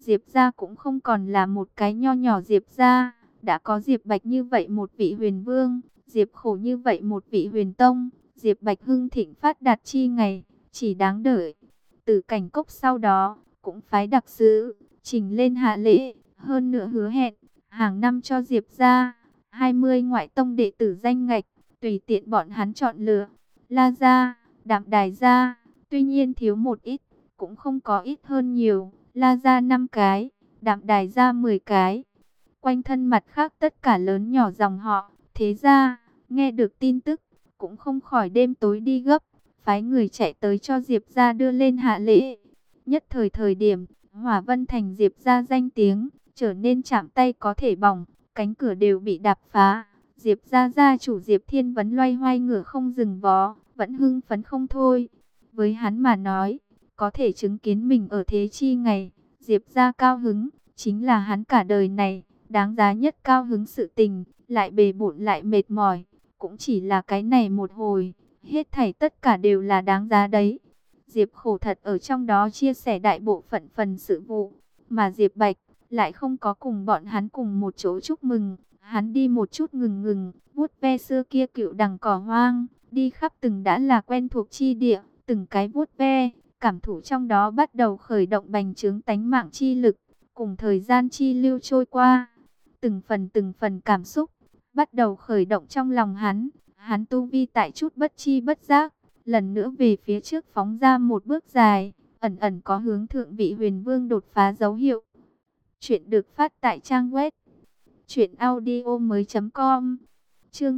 Diệp gia cũng không còn là một cái nho nhỏ Diệp gia, đã có Diệp Bạch như vậy một vị huyền vương, Diệp Khổ như vậy một vị huyền tông, Diệp Bạch hưng thịnh phát đạt chi ngày, chỉ đáng đợi. Tử Cảnh Cốc sau đó cũng phái đặc sứ trình lên hạ lễ, hơn nữa hứa hẹn hàng năm cho Diệp gia 20 ngoại tông đệ tử danh ngạch, tùy tiện bọn hắn chọn lựa. La gia, Đạm Đài gia, tuy nhiên thiếu một ít, cũng không có ít hơn nhiều. La gia 5 cái, Đạm Đài gia 10 cái. Quanh thân mặt khác tất cả lớn nhỏ dòng họ, thế gia, nghe được tin tức, cũng không khỏi đêm tối đi gấp, phái người chạy tới cho Diệp gia đưa lên hạ lễ. Nhất thời thời điểm, Hỏa Vân Thành Diệp gia danh tiếng trở nên chạm tay có thể bỏng, cánh cửa đều bị đạp phá. Diệp gia gia chủ Diệp Thiên Vấn loay hoay ngựa không dừng vó, vẫn hưng phấn không thôi. Với hắn mà nói, có thể chứng kiến mình ở thế chi ngày, Diệp gia cao hứng, chính là hắn cả đời này đáng giá nhất cao hứng sự tình, lại bề bộn lại mệt mỏi, cũng chỉ là cái này một hồi, hết thảy tất cả đều là đáng giá đấy. Diệp Khổ thật ở trong đó chia sẻ đại bộ phận phần sự vụ, mà Diệp Bạch lại không có cùng bọn hắn cùng một chỗ chúc mừng. Hắn đi một chút ngừng ngừng, vuốt ve xưa kia cựu đằng cỏ hoang, đi khắp từng đã là quen thuộc chi địa, từng cái vuốt ve, cảm thụ trong đó bắt đầu khởi động bành trướng tánh mạng chi lực, cùng thời gian chi lưu trôi qua. Từng phần cảm xúc, bắt đầu khởi động trong lòng hắn tu vi tại chút bất chi bất giác, lần nữa về phía trước phóng ra một bước dài, ẩn ẩn có hướng thượng vị huyền vương đột phá dấu hiệu. Chuyện được phát tại trang web truyệnaudiomoi.com. Chương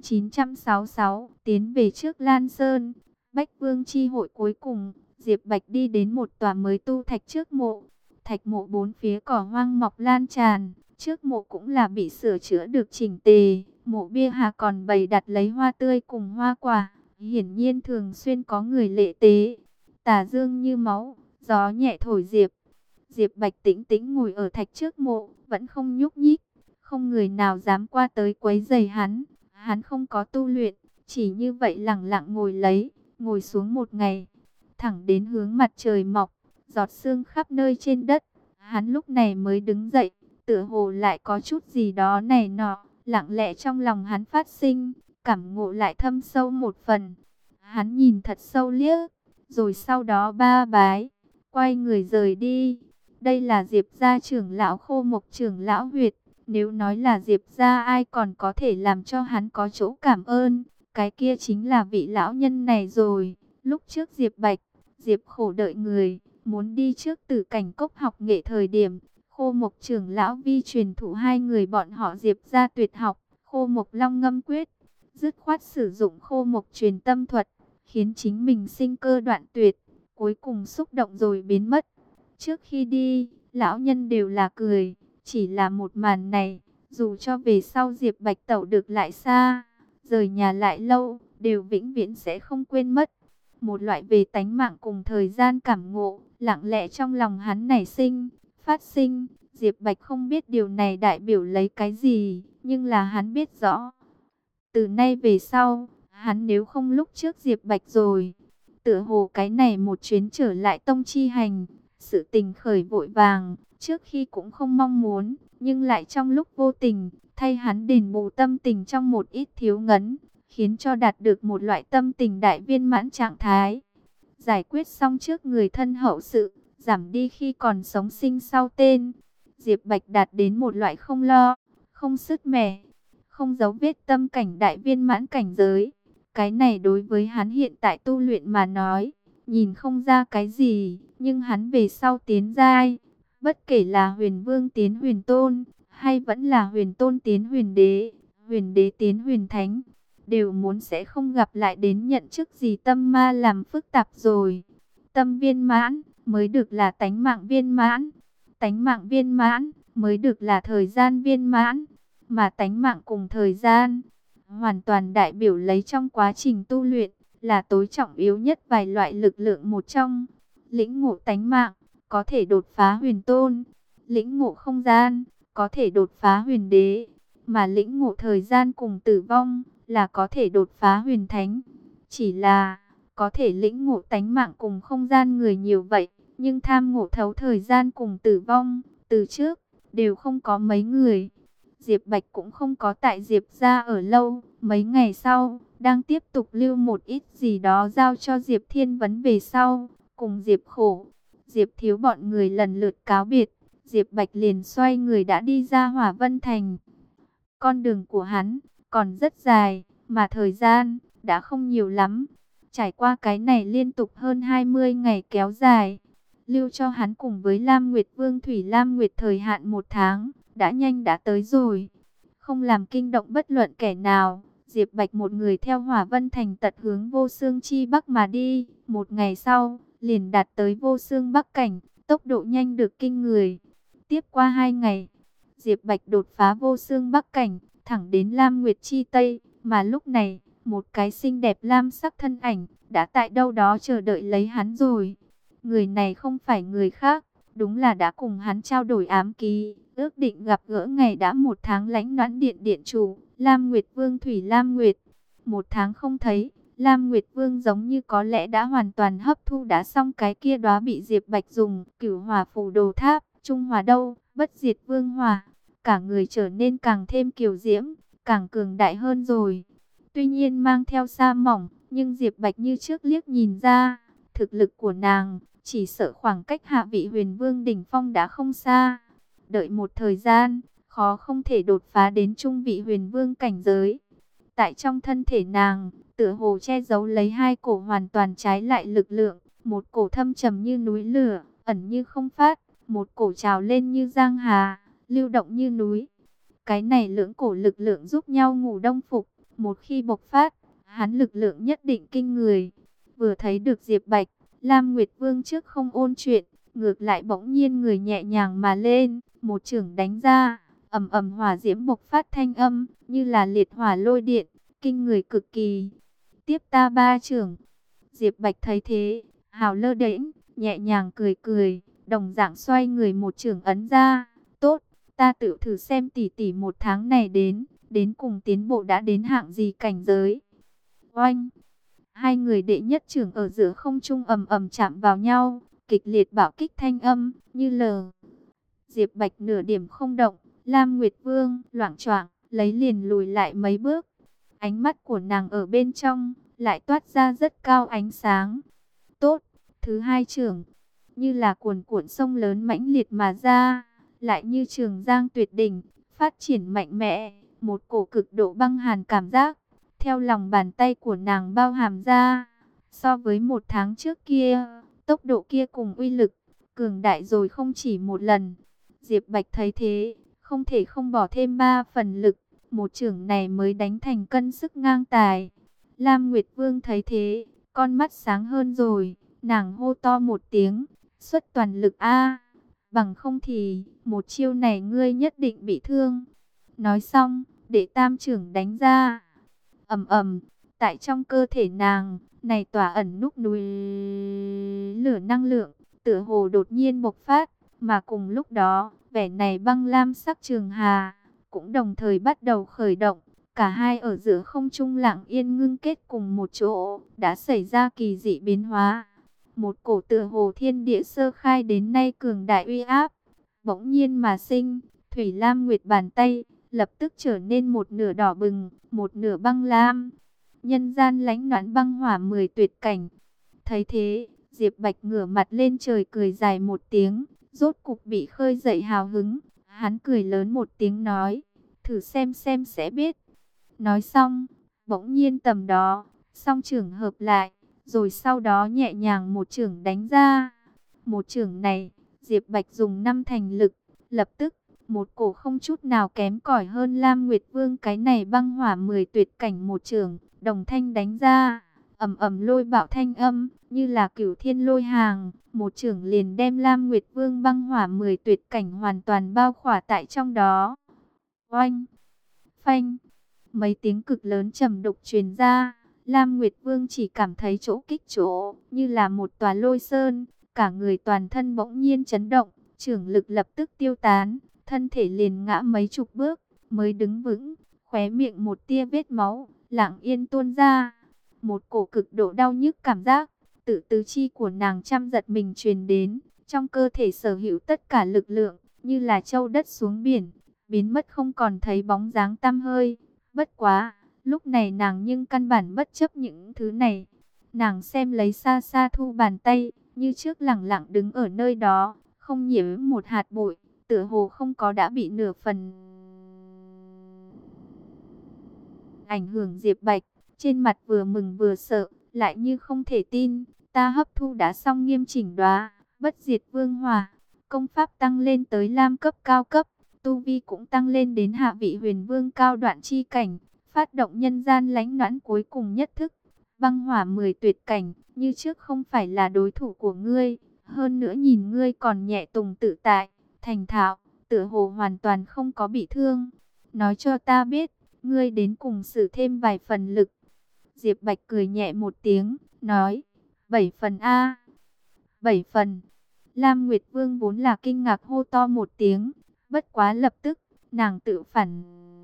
966, tiến về trước Lan Sơn. Bách Vương chi hội cuối cùng, Diệp Bạch đi đến một tòa mới tu thạch trước mộ. Thạch mộ bốn phía cỏ hoang mọc lan tràn, trước mộ cũng là bị sửa chữa được chỉnh tề, mộ bia hà còn bày đặt lấy hoa tươi cùng hoa quả, hiển nhiên thường xuyên có người lễ tế. Tà dương như máu, gió nhẹ thổi Diệp Bạch tĩnh tĩnh ngồi ở thạch trước mộ, vẫn không nhúc nhích, không người nào dám qua tới quấy rầy hắn. Hắn không có tu luyện, chỉ như vậy lặng lặng ngồi xuống một ngày, thẳng đến hướng mặt trời mọc, giọt sương khắp nơi trên đất. Hắn lúc này mới đứng dậy, tựa hồ lại có chút gì đó này nọ, lặng lẽ trong lòng hắn phát sinh, cảm ngộ lại thâm sâu một phần. Hắn nhìn thật sâu liếc, rồi sau đó ba bái, quay người rời đi. Đây là Diệp gia trưởng lão Khô Mộc trưởng lão huyệt. Nếu nói là Diệp gia ai còn có thể làm cho hắn có chỗ cảm ơn, cái kia chính là vị lão nhân này rồi. Lúc trước Diệp Bạch, Diệp Khổ đợi người, muốn đi trước Tử Cảnh Cốc học nghệ thời điểm, Khô Mộc trưởng lão vi truyền thụ hai người bọn họ Diệp gia tuyệt học, Khô Mộc Long Ngâm Quyết, dứt khoát sử dụng Khô Mộc truyền tâm thuật, khiến chính mình sinh cơ đoạn tuyệt, cuối cùng xúc động rồi biến mất. Trước khi đi, lão nhân đều là cười, chỉ là một màn này, dù cho về sau Diệp Bạch tẩu được lại xa, rời nhà lại lâu, đều vĩnh viễn sẽ không quên mất. Một loại về tánh mạng cùng thời gian cảm ngộ, lặng lẽ trong lòng hắn nảy sinh, phát sinh. Diệp Bạch không biết điều này đại biểu lấy cái gì, nhưng là hắn biết rõ. Từ nay về sau, hắn nếu không lúc trước Diệp Bạch rồi, tựa hồ cái này một chuyến trở lại tông chi hành, sự tình khởi vội vàng, trước khi cũng không mong muốn, nhưng lại trong lúc vô tình, thay hắn đền bù tâm tình trong một ít thiếu ngấn, khiến cho đạt được một loại tâm tình đại viên mãn trạng thái. Giải quyết xong trước người thân hậu sự, giảm đi khi còn sống sinh sau tên. Diệp Bạch đạt đến một loại không lo, không sứt mẻ, không dấu vết tâm cảnh đại viên mãn cảnh giới. Cái này đối với hắn hiện tại tu luyện mà nói, nhìn không ra cái gì, nhưng hắn về sau tiến giai, bất kể là huyền vương tiến huyền tôn, hay vẫn là huyền tôn tiến huyền đế tiến huyền thánh, đều muốn sẽ không gặp lại đến nhận chức gì tâm ma làm phức tạp rồi. Tâm viên mãn mới được là tánh mạng viên mãn, tánh mạng viên mãn mới được là thời gian viên mãn, mà tánh mạng cùng thời gian hoàn toàn đại biểu lấy trong quá trình tu luyện là tối trọng yếu nhất vài loại lực lượng một trong. Lĩnh ngộ tánh mạng có thể đột phá huyền tôn, lĩnh ngộ không gian có thể đột phá huyền đế, mà lĩnh ngộ thời gian cùng tử vong là có thể đột phá huyền thánh. Chỉ là có thể lĩnh ngộ tánh mạng cùng không gian người nhiều vậy, nhưng tham ngộ thấu thời gian cùng tử vong, từ trước, đều không có mấy người. Diệp Bạch cũng không có tại Diệp gia ở lâu. Mấy ngày sau, đang tiếp tục lưu một ít gì đó giao cho Diệp Thiên Vấn về sau. Cùng Diệp Khổ, Diệp Thiếu bọn người lần lượt cáo biệt. Diệp Bạch liền xoay người đã đi ra Hỏa Vân Thành. Con đường của hắn còn rất dài, mà thời gian đã không nhiều lắm. Trải qua cái này liên tục hơn 20 ngày kéo dài, lưu cho hắn cùng với Lam Nguyệt Vương Thủy Lam Nguyệt thời hạn 1 tháng, đã nhanh đã tới rồi. Không làm kinh động bất luận kẻ nào, Diệp Bạch một người theo Hỏa Vân Thành tật hướng Vô Xương Chi Bắc mà đi. 1 ngày sau, liền đạt tới Vô Xương Bắc cảnh, tốc độ nhanh được kinh người. Tiếp qua 2 ngày, Diệp Bạch đột phá Vô Xương Bắc cảnh, thẳng đến Lam Nguyệt Chi Tây, mà lúc này, một cái xinh đẹp lam sắc thân ảnh đã tại đâu đó chờ đợi lấy hắn rồi. Người này không phải người khác, đúng là đã cùng hắn trao đổi ám ký, ước định gặp gỡ ngày đã 1 tháng Lãnh Noãn Điện điện chủ, Lam Nguyệt Vương Thủy Lam Nguyệt. 1 tháng không thấy, Lam Nguyệt Vương giống như có lẽ đã hoàn toàn hấp thu đã xong cái kia đóa bị Diệp Bạch dùng Cửu Hỏa Phù Đồ Tháp, Trung Hòa đâu, Bất Diệt Vương Hỏa, cả người trở nên càng thêm kiều diễm, càng cường đại hơn rồi. Tuy nhiên mang theo sa mỏng, nhưng Diệp Bạch như trước liếc nhìn ra, thực lực của nàng chỉ sợ khoảng cách hạ vị Huyền Vương đỉnh phong đã không xa. Đợi một thời gian, khó không thể đột phá đến trung vị Huyền Vương cảnh giới. Tại trong thân thể nàng, tựa hồ che giấu lấy 2 cổ hoàn toàn trái lại lực lượng, một cổ thâm trầm như núi lửa, ẩn như không phát, một cổ trào lên như giang hà, lưu động như núi. Cái này lưỡng cổ lực lượng giúp nhau ngủ đông phục, một khi bộc phát, hắn lực lượng nhất định kinh người. Vừa thấy được Diệp Bạch, Lam Nguyệt Vương trước không ôn chuyện, ngược lại bỗng nhiên người nhẹ nhàng mà lên, một chưởng đánh ra, ầm ầm hỏa diễm bộc phát thanh âm, như là liệt hỏa lôi điện, kinh người cực kỳ. Tiếp ta 3 chưởng. Diệp Bạch thấy thế, hào lơ đễnh, nhẹ nhàng cười cười, đồng dạng xoay người một chưởng ấn ra. Tốt, ta tự thử xem tỷ tỷ 1 tháng này đến cùng tiến bộ đã đến hạng gì cảnh giới. Oanh! 2 người đệ nhất chưởng ở giữa không trung ầm ầm chạm vào nhau, kịch liệt bạo kích thanh âm, như lờ. Diệp Bạch nửa điểm không động, Lam Nguyệt Vương loạng choạng lấy liền lùi lại mấy bước. Ánh mắt của nàng ở bên trong lại toát ra rất cao ánh sáng. Tốt, thứ 2 chưởng, như là cuồn cuộn sông lớn mãnh liệt mà ra, lại như trường giang tuyệt đỉnh, phát triển mạnh mẽ, một cổ cực độ băng hàn cảm giác theo lòng bàn tay của nàng bao hàm ra. So với 1 tháng trước kia, tốc độ kia cùng uy lực cường đại rồi không chỉ một lần. Diệp Bạch thấy thế, không thể không bỏ thêm 3 phần lực, một chưởng này mới đánh thành cân sức ngang tài. Lam Nguyệt Vương thấy thế, con mắt sáng hơn rồi, nàng hô to một tiếng, xuất toàn lực a, bằng không thì một chiêu này ngươi nhất định bị thương. Nói xong, để tam chưởng đánh ra. Ầm ầm, tại trong cơ thể nàng, này tỏa ẩn núp núi lửa năng lượng, tựa hồ đột nhiên bộc phát, mà cùng lúc đó, vẻ này băng lam sắc trường hà cũng đồng thời bắt đầu khởi động. Cả hai ở giữa không trung lặng yên ngưng kết cùng một chỗ, đã xảy ra kỳ dị biến hóa. Một cổ tựa hồ thiên địa sơ khai đến nay cường đại uy áp, bỗng nhiên mà sinh. Thủy Lam Nguyệt bàn tay lập tức trở nên một nửa đỏ bừng, một nửa băng lam. Nhân gian lãnh noãn băng hỏa 10 tuyệt cảnh. Thấy thế, Diệp Bạch ngửa mặt lên trời cười dài một tiếng, rốt cục bị khơi dậy hào hứng. Hắn cười lớn một tiếng nói, thử xem sẽ biết. Nói xong, bỗng nhiên tầm đó, song chưởng hợp lại, rồi sau đó nhẹ nhàng một chưởng đánh ra. Một chưởng này, Diệp Bạch dùng 5 thành lực, lập tức, một cổ không chút nào kém cỏi hơn Lam Nguyệt Vương cái này băng hỏa 10 tuyệt cảnh một chưởng, đồng thanh đánh ra, ầm ầm lôi bạo thanh âm, như là cửu thiên lôi hàng, một chưởng liền đem Lam Nguyệt Vương băng hỏa 10 tuyệt cảnh hoàn toàn bao khỏa tại trong đó. Oanh! Phanh! Mấy tiếng cực lớn trầm đục truyền ra, Lam Nguyệt Vương chỉ cảm thấy chỗ kích chỗ, như là một tòa lôi sơn, cả người toàn thân bỗng nhiên chấn động, chưởng lực lập tức tiêu tán, thân thể liền ngã mấy chục bước, mới đứng vững, khóe miệng một tia vết máu, lặng yên tuôn ra. Một cổ cực độ đau nhức cảm giác, tự tứ chi của nàng trăm giật mình truyền đến, trong cơ thể sở hữu tất cả lực lượng, như là trâu đất xuống biển, biến mất không còn thấy bóng dáng tăm hơi. Bất quá, lúc này nàng nhưng căn bản bất chấp những thứ này. Nàng xem lấy xa xa Thu bàn tay, như trước lẳng lặng đứng ở nơi đó, không nhiễm một hạt bụi, tựa hồ không có đã bị nửa phần ảnh hưởng. Diệp Bạch trên mặt vừa mừng vừa sợ, lại như không thể tin. Ta hấp thu đã xong nghiêm chỉnh đóa bất diệt vương hỏa, công pháp tăng lên tới lam cấp cao cấp, tu vi cũng tăng lên đến hạ vị huyền vương cao đoạn chi cảnh, phát động nhân gian lãnh noãn cuối cùng nhất thức, băng hỏa 10 tuyệt cảnh, như trước không phải là đối thủ của ngươi. Hơn nữa nhìn ngươi còn nhẹ tùng tự tại, thành thạo, tựa hồ hoàn toàn không có bị thương. Nói cho ta biết, ngươi đến cùng sử thêm vài phần lực. Diệp Bạch cười nhẹ một tiếng, nói, 7 phần A. 7 phần. Lam Nguyệt Vương vốn là kinh ngạc hô to một tiếng, bất quá lập tức, nàng tự phản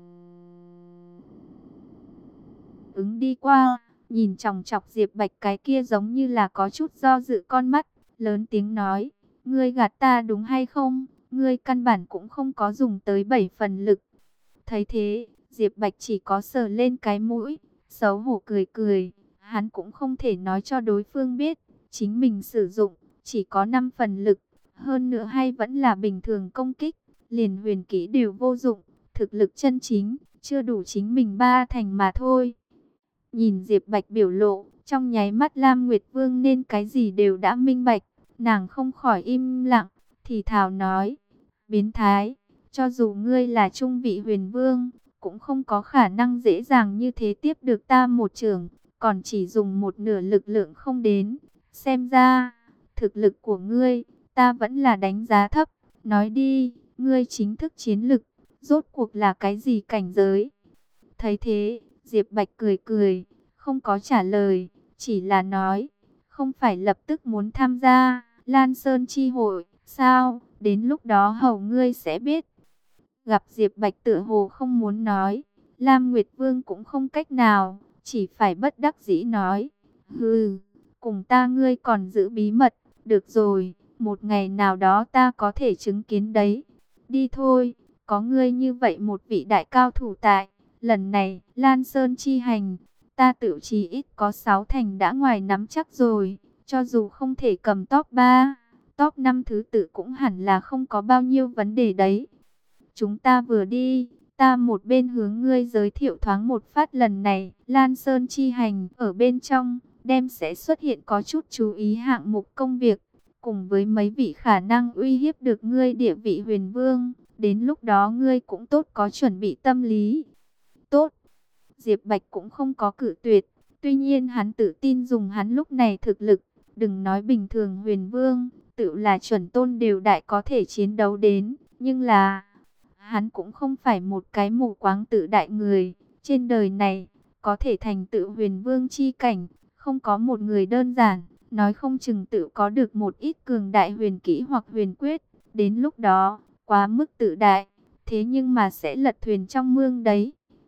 ứng đi qua, nhìn chòng chọc Diệp Bạch cái kia giống như là có chút do dự con mắt, lớn tiếng nói, ngươi gạt ta đúng hay không? Ngươi căn bản cũng không có dùng tới 7 phần lực. Thấy thế, Diệp Bạch chỉ có sờ lên cái mũi, xấu hổ cười cười, hắn cũng không thể nói cho đối phương biết, chính mình sử dụng chỉ có 5 phần lực, hơn nữa hay vẫn là bình thường công kích, liền huyền kỹ đều vô dụng, thực lực chân chính chưa đủ chính mình 3 thành mà thôi. Nhìn Diệp Bạch biểu lộ, trong nháy mắt Lam Nguyệt Vương nên cái gì đều đã minh bạch, nàng không khỏi im lặng, thì thào nói, biến thái, cho dù ngươi là trung vị huyền vương, cũng không có khả năng dễ dàng như thế tiếp được ta một chưởng, còn chỉ dùng một nửa lực lượng không đến. Xem ra, thực lực của ngươi, ta vẫn là đánh giá thấp. Nói đi, ngươi chính thức chiến lực, rốt cuộc là cái gì cảnh giới? Thấy thế, Diệp Bạch cười cười, không có trả lời, chỉ là nói, không phải lập tức muốn tham gia Lan Sơn chi hội, sao? Đến lúc đó hầu ngươi sẽ biết. Gặp Diệp Bạch tựa hồ không muốn nói, Lam Nguyệt Vương cũng không cách nào, chỉ phải bất đắc dĩ nói, hừ, cùng ta ngươi còn giữ bí mật, được rồi, một ngày nào đó ta có thể chứng kiến đấy. Đi thôi, có ngươi như vậy một vị đại cao thủ tại, lần này, Lan Sơn chi hành, ta tự chí ít có 6 thành đã ngoài nắm chắc rồi, cho dù không thể cầm top 3, top 5 thứ tự cũng hẳn là không có bao nhiêu vấn đề đấy. Chúng ta vừa đi, ta một bên hướng ngươi giới thiệu thoáng một phát lần này, Lan Sơn chi hành ở bên trong, đem sẽ xuất hiện có chút chú ý hạng mục công việc, cùng với mấy vị khả năng uy hiếp được ngươi địa vị huyền vương, đến lúc đó ngươi cũng tốt có chuẩn bị tâm lý. Tốt, Diệp Bạch cũng không có cự tuyệt, tuy nhiên hắn tự tin dùng hắn lúc này thực lực, đừng nói bình thường huyền vương, tự là chuẩn tôn đều đại có thể chiến đấu đến, nhưng là hắn cũng không phải một cái mù quáng tự đại người. Trên đời này, có thể thành tựu huyền vương chi cảnh, không có một người đơn giản. Nói không chừng tự có được một ít cường đại huyền kỹ hoặc huyền quyết. Đến lúc đó, quá mức tự đại, thế nhưng mà sẽ lật thuyền trong mương đấy.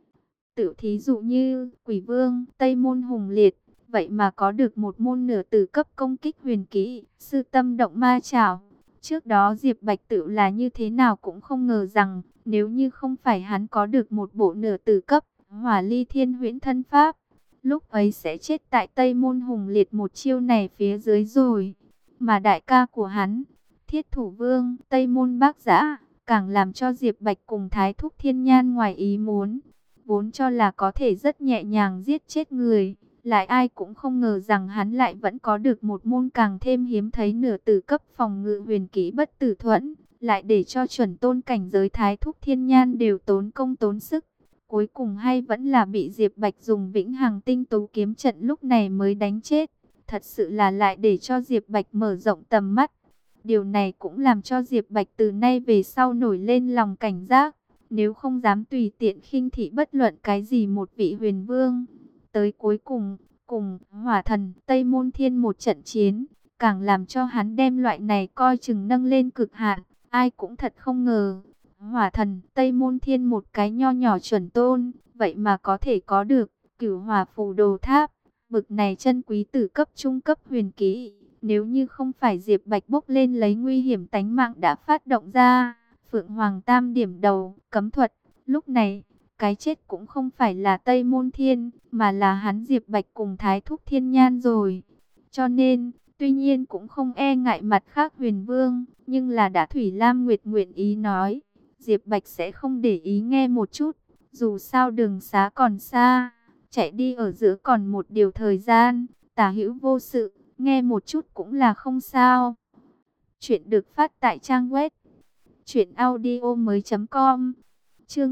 Tự thí dụ như, Quỷ Vương, Tây Môn Hùng Liệt, vậy mà có được một môn nửa tử cấp công kích huyền kỹ, sư tâm động ma chảo. Trước đó Diệp Bạch tự là như thế nào cũng không ngờ rằng, nếu như không phải hắn có được một bộ nửa tử cấp, Hỏa Ly Thiên Huyễn Thân Pháp, lúc ấy sẽ chết tại Tây Môn Hùng Liệt một chiêu này phía dưới rồi. Mà đại ca của hắn, Thiết Thủ Vương, Tây Môn Bác Giã, càng làm cho Diệp Bạch cùng Thái Thúc Thiên Nhan ngoài ý muốn. Vốn cho là có thể rất nhẹ nhàng giết chết người, lại ai cũng không ngờ rằng hắn lại vẫn có được một môn càng thêm hiếm thấy nửa tử cấp phòng ngự huyền kỹ bất tử thuẫn, lại để cho chuẩn tôn cảnh giới Thái Thúc Thiên Nhan đều tốn công tốn sức. Cuối cùng hay vẫn là bị Diệp Bạch dùng vĩnh hằng tinh tú kiếm trận lúc này mới đánh chết. Thật sự là lại để cho Diệp Bạch mở rộng tầm mắt. Điều này cũng làm cho Diệp Bạch từ nay về sau nổi lên lòng cảnh giác. Nếu không dám tùy tiện khinh thị bất luận cái gì một vị huyền vương. Tới cuối cùng, cùng Hỏa Thần Tây Môn Thiên một trận chiến, càng làm cho hắn đem loại này coi chừng nâng lên cực hạn. Ai cũng thật không ngờ, Hỏa Thần Tây Môn Thiên một cái nho nhỏ chuẩn tôn, vậy mà có thể có được Cửu Hỏa Phù Đồ Tháp, bực này chân quý tử cấp trung cấp huyền kỹ. Nếu như không phải Diệp Bạch bốc lên lấy nguy hiểm tánh mạng đã phát động ra, Phượng Hoàng Tam điểm đầu, cấm thuật. Lúc này, cái chết cũng không phải là Tây Môn Thiên, mà là hắn Diệp Bạch cùng Thái Thúc Thiên Nhan rồi. Cho nên, tuy nhiên cũng không e ngại mặt khác Huyền Vương, nhưng là đã Thủy Lam Nguyệt nguyện ý nói, Diệp Bạch sẽ không để ý nghe một chút. Dù sao đường xá còn xa, chạy đi ở giữa còn một điều thời gian, tả hữu vô sự, nghe một chút cũng là không sao. Chuyện được phát tại trang web truyệnaudiomoi.com. Chương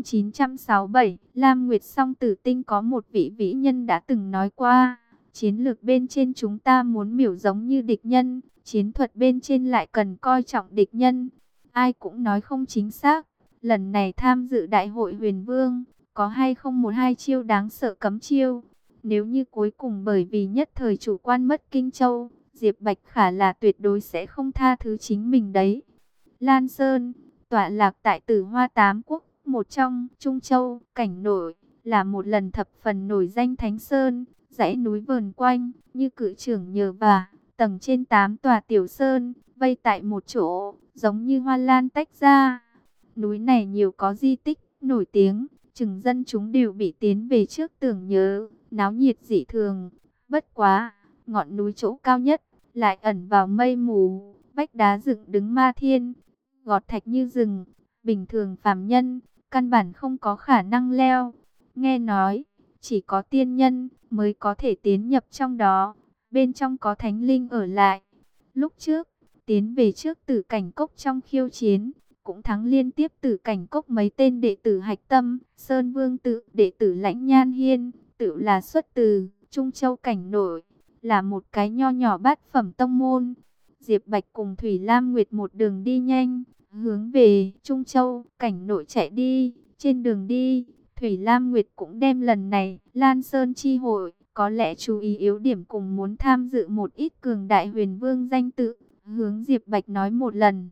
967, Lam Nguyệt Song Tử Tinh. Có một vị vĩ nhân đã từng nói qua, chiến lược bên trên chúng ta muốn miểu giống như địch nhân, chiến thuật bên trên lại cần coi trọng địch nhân. Ai cũng nói không chính xác. Lần này tham dự đại hội Huyền Vương, có hay không một hai chiêu đáng sợ cấm chiêu? Nếu như cuối cùng bởi vì nhất thời chủ quan mất Kinh Châu, Diệp Bạch Khả là tuyệt đối sẽ không tha thứ chính mình đấy. Lan Sơn, tọa lạc tại Tử Hoa Tám Quốc, một trong Trung Châu, cảnh nổi, là một lần thập phần nổi danh Thánh Sơn, dãy núi vờn quanh, như cự trưởng nhờ vả, tầng trên 8 tòa tiểu sơn, vây tại một chỗ, giống như hoa lan tách ra. Núi này nhiều có di tích, nổi tiếng, chừng dân chúng đều bị tiến về trước tưởng nhớ, náo nhiệt dị thường. Bất quá, ngọn núi chỗ cao nhất, lại ẩn vào mây mù, vách đá dựng đứng ma thiên, gọt thạch như rừng, bình thường phàm nhân, căn bản không có khả năng leo. Nghe nói, chỉ có tiên nhân mới có thể tiến nhập trong đó, bên trong có thánh linh ở lại. Lúc trước, tiến về trước Tử Cảnh Cốc trong khiêu chiến, cũng thắng liên tiếp Tử Cảnh Cốc mấy tên đệ tử hạch tâm, Sơn Vương Tự, đệ tử Lãnh Nhan Hiên, tự là xuất từ Trung Châu cảnh nổi, là một cái nho nhỏ bát phẩm tông môn. Diệp Bạch cùng Thủy Lam Nguyệt một đường đi nhanh, hướng về Trung Châu cảnh nội chạy đi. Trên đường đi, Thủy Lam Nguyệt cũng đem lần này Lan Sơn chi hội, có lẽ chú ý yếu điểm cùng muốn tham dự một ít cường đại Huyền Vương danh tự, hướng Diệp Bạch nói một lần.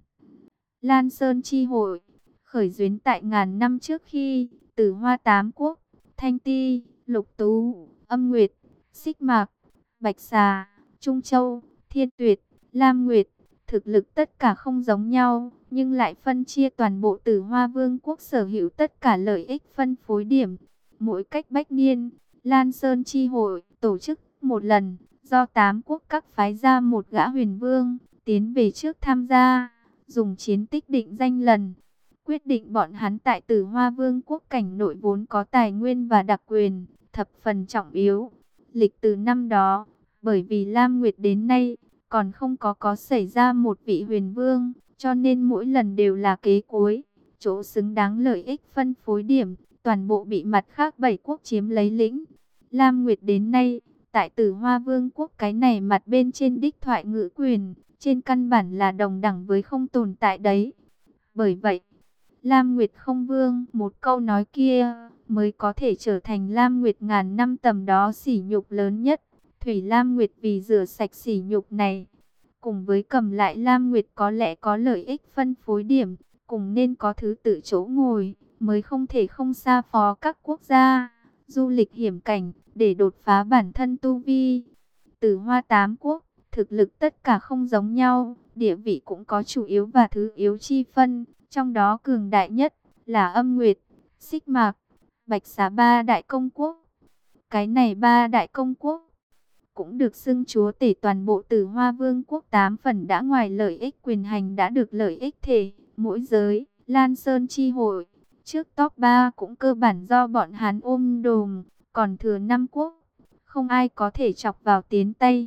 Lan Sơn chi hội, khởi duyên tại ngàn năm trước khi, Tử Hoa Tám Quốc, Thanh Ti, Lục Tú, Âm Nguyệt, Xích Mạc, Bạch Xà, Trung Châu, Thiên Tuyệt, Lam Nguyệt, thực lực tất cả không giống nhau, nhưng lại phân chia toàn bộ Tử Hoa Vương quốc sở hữu tất cả lợi ích phân phối điểm. Mỗi cách bách niên, Lan Sơn chi hội tổ chức một lần, do 8 quốc các phái ra một gã huyền vương, tiến về trước tham gia, dùng chiến tích định danh lần. Quyết định bọn hắn tại Tử Hoa Vương quốc cảnh nội vốn có tài nguyên và đặc quyền, thập phần trọng yếu. Lịch từ năm đó, bởi vì Lam Nguyệt đến nay, còn không có xảy ra một vị huyền vương, cho nên mỗi lần đều là kế cuối, chỗ xứng đáng lợi ích phân phối điểm, toàn bộ bị mặt khác 7 quốc chiếm lấy lĩnh. Lam Nguyệt đến nay, tại Tử Hoa Vương quốc cái này mặt bên trên đích thoại ngữ quyền, trên căn bản là đồng đẳng với không tồn tại đấy. Bởi vậy, Lam Nguyệt không vương, một câu nói kia, mới có thể trở thành Lam Nguyệt ngàn năm tầm đó sỉ nhục lớn nhất. Thủy Lam Nguyệt vì rửa sạch sỉ nhục này, cùng với cầm lại Lam Nguyệt có lẽ có lợi ích phân phối điểm, cùng nên có thứ tự chỗ ngồi, mới không thể không xa phó các quốc gia, du lịch hiểm cảnh, để đột phá bản thân tu vi. Tử Hoa Tám Quốc, thực lực tất cả không giống nhau, địa vị cũng có chủ yếu và thứ yếu chi phân, trong đó cường đại nhất là Âm Nguyệt, Xích Mạc, Bạch Xà ba đại công quốc. Cái này ba đại công quốc cũng được xưng chúa tể toàn bộ Tử Hoa Vương quốc 8 phần đã ngoài lợi ích quyền hành đã được lợi ích thể, mỗi giới, Lan Sơn chi hội, trước top 3 cũng cơ bản do bọn hắn ôm đồm, còn thừa 5 quốc, không ai có thể chọc vào tiến tay.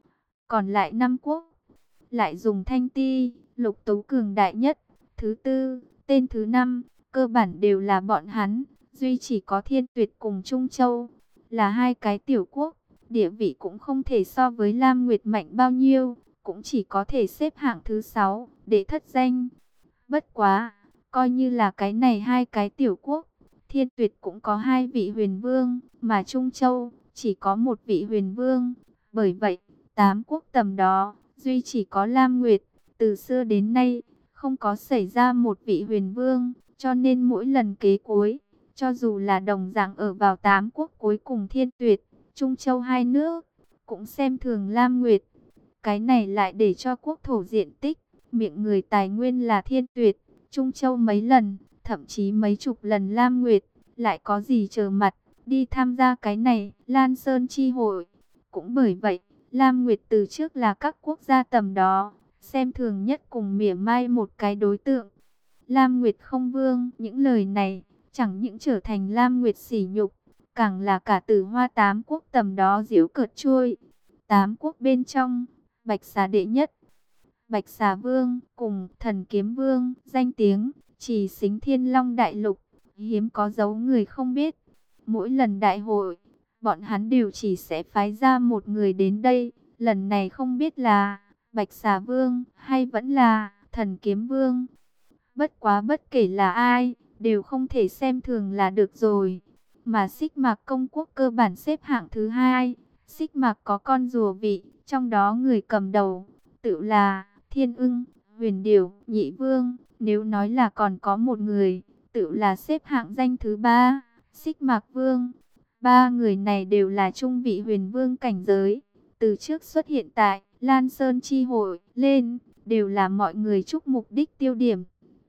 Còn lại 5 quốc, lại dùng Thanh Ti, Lục Tú cường đại nhất, thứ tư, tên thứ 5, cơ bản đều là bọn hắn, duy chỉ có Thiên Tuyệt cùng Trung Châu, là hai cái tiểu quốc. Địa vị cũng không thể so với Lam Nguyệt mạnh bao nhiêu, cũng chỉ có thể xếp hạng thứ 6, để thất danh. Bất quá, coi như là cái này hai cái tiểu quốc, Thiên Tuyệt cũng có 2 vị huyền vương, mà Trung Châu chỉ có một vị huyền vương. Bởi vậy, 8 quốc tầm đó, duy chỉ có Lam Nguyệt, từ xưa đến nay, không có xảy ra một vị huyền vương, cho nên mỗi lần kế cuối, cho dù là đồng dạng ở vào 8 quốc cuối cùng Thiên Tuyệt, Trung Châu hai nước, cũng xem thường Lam Nguyệt. Cái này lại để cho quốc thổ diện tích, miệng người tài nguyên là Thiên Tuyệt, Trung Châu mấy lần, thậm chí mấy chục lần Lam Nguyệt, lại có gì chờ mặt, đi tham gia cái này, Lan Sơn chi hội. Cũng bởi vậy, Lam Nguyệt từ trước là các quốc gia tầm đó, xem thường nhất cùng mỉa mai một cái đối tượng. Lam Nguyệt không vương, những lời này, chẳng những trở thành Lam Nguyệt sỉ nhục, càng là cả Tử Hoa tám quốc tầm đó giễu cợt trôi. Tám quốc bên trong, Bạch Xà đệ nhất, Bạch Xà Vương cùng Thần Kiếm Vương, danh tiếng chỉ xính Thiên Long Đại Lục, hiếm có dấu người không biết. Mỗi lần đại hội, bọn hắn đều chỉ sẽ phái ra một người đến đây, lần này không biết là Bạch Xà Vương hay vẫn là Thần Kiếm Vương. Bất quá bất kể là ai, đều không thể xem thường là được rồi. Mà Xích Mạc công quốc cơ bản xếp hạng thứ hai. Xích Mạc có con rùa vị, trong đó người cầm đầu tự là Thiên Ưng, Huyền Điểu, Nhị Vương. Nếu nói là còn có một người, tự là xếp hạng danh thứ ba, Xích Mạc Vương. Ba người này đều là trung vị huyền vương cảnh giới. Từ trước xuất hiện tại Lan Sơn chi hội lên, đều là mọi người chúc mục đích tiêu điểm.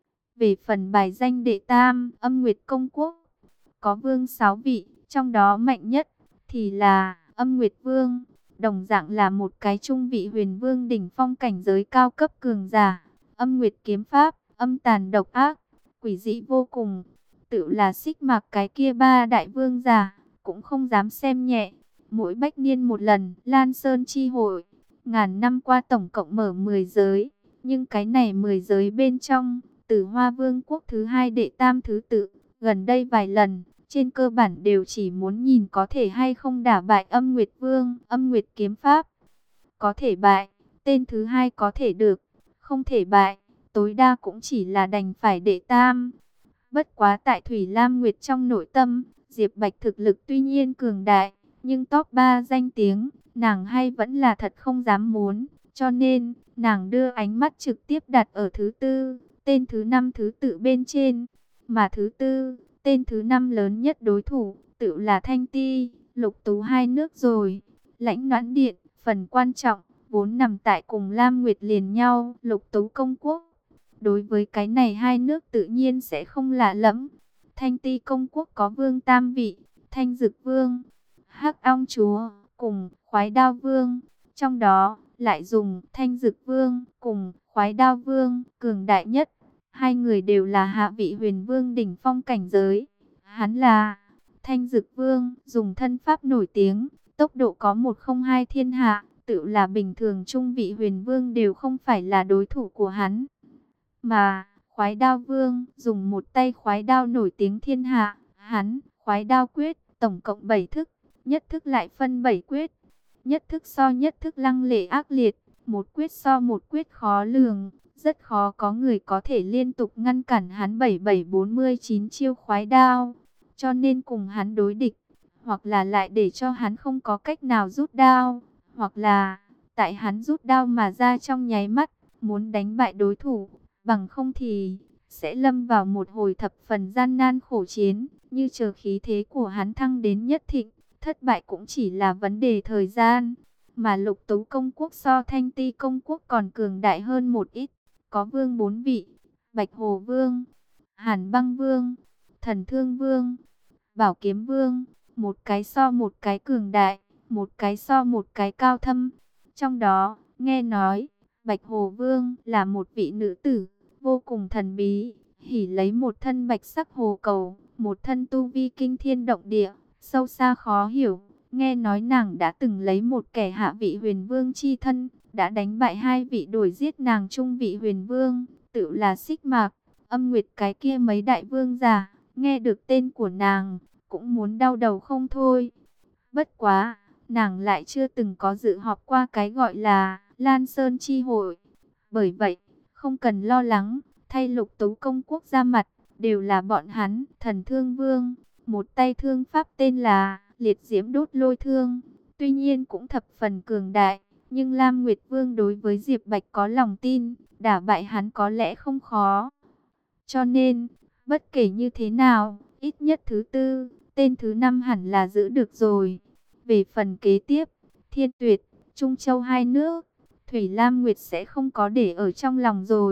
Về phần bài danh đệ tam, Âm Nguyệt công quốc, có vương 6 vị, trong đó mạnh nhất thì là Âm Nguyệt Vương, đồng dạng là một cái trung vị huyền vương đỉnh phong cảnh giới cao cấp cường giả. Âm Nguyệt kiếm pháp, âm tàn độc ác, quỷ dị vô cùng, tự là Xích Mạc cái kia ba đại vương giả cũng không dám xem nhẹ. Mỗi bách niên một lần, Lan Sơn chi hội, ngàn năm qua tổng cộng mở 10 giới, nhưng cái này 10 giới bên trong, Tử Hoa Vương quốc thứ hai đệ tam thứ tự, gần đây vài lần, trên cơ bản đều chỉ muốn nhìn có thể hay không đả bại Âm Nguyệt Vương, Âm Nguyệt kiếm pháp. Có thể bại, tên thứ hai có thể được, không thể bại, tối đa cũng chỉ là đành phải đệ tam. Bất quá tại Thủy Lam Nguyệt trong nội tâm, Diệp Bạch thực lực tuy nhiên cường đại, nhưng top 3 danh tiếng, nàng hay vẫn là thật không dám muốn, cho nên, nàng đưa ánh mắt trực tiếp đặt ở thứ tư, tên thứ năm thứ tự bên trên. Mà thứ tư, tên thứ năm lớn nhất đối thủ, tự là Thanh Ti, Lục Tú hai nước rồi. Lãnh Noãn Điện, phần quan trọng, vốn nằm tại cùng Lam Nguyệt liền nhau, Lục Tú công quốc. Đối với cái này hai nước tự nhiên sẽ không lạ lẫm. Thanh Ti công quốc có vương tam vị, Thanh Dực Vương, Hắc Ong Chúa, cùng Khoái Đao Vương. Trong đó, lại dùng Thanh Dực Vương cùng Khoái Đao Vương cường đại nhất. Hai người đều là hạ vị huyền vương đỉnh phong cảnh giới. Hắn là Thanh Dực Vương, dùng thân pháp nổi tiếng, tốc độ có 102 thiên hạ, tự là bình thường trung vị huyền vương đều không phải là đối thủ của hắn. Mà Khoái Đao Vương dùng một tay khoái đao nổi tiếng thiên hạ, hắn khoái đao quyết tổng cộng 7 thức, nhất thức lại phân 7 quyết, nhất thức so nhất thức lăng lệ ác liệt, một quyết so một quyết khó lường, rất khó có người có thể liên tục ngăn cản hắn 7749 chiêu khoái đao, cho nên cùng hắn đối địch, hoặc là lại để cho hắn không có cách nào rút đao, hoặc là tại hắn rút đao mà ra trong nháy mắt, muốn đánh bại đối thủ. Bằng không thì sẽ lâm vào một hồi thập phần gian nan khổ chiến, như chờ khí thế của hắn thăng đến nhất thịnh, thất bại cũng chỉ là vấn đề thời gian. Mà Lục Tú công quốc so Thanh Ti công quốc còn cường đại hơn một ít, có vương 4 vị, Bạch Hồ Vương, Hàn Băng Vương, Thần Thương Vương, Bảo Kiếm Vương, một cái so một cái cường đại, một cái so một cái cao thâm. Trong đó, nghe nói Bạch Hồ Vương là một vị nữ tử, vô cùng thần bí, hỉ lấy một thân bạch sắc hồ cầu, một thân tu vi kinh thiên động địa, sâu xa khó hiểu. Nghe nói nàng đã từng lấy một kẻ hạ vị huyền vương chi thân, đã đánh bại hai vị đuổi giết nàng trung vị huyền vương, tự là Xích Mạc, Âm Nguyệt cái kia mấy đại vương giả, nghe được tên của nàng, cũng muốn đau đầu không thôi. Bất quá, nàng lại chưa từng có dự họp qua cái gọi là Lan Sơn chi hội. Bởi vậy, không cần lo lắng, thay Lục Tú công quốc ra mặt, đều là bọn hắn. Thần Thương Vương, một tay thương pháp tên là Liệt Diễm Đốt Lôi Thương, tuy nhiên cũng thập phần cường đại, nhưng Lam Nguyệt Vương đối với Diệp Bạch có lòng tin, đả bại hắn có lẽ không khó. Cho nên, bất kể như thế nào, ít nhất thứ tư, tên thứ năm hẳn là giữ được rồi. Về phần kế tiếp, Thiên Tuyệt, Trung Châu hai nước, Thủy Lam Nguyệt sẽ không có để ở trong lòng rồi.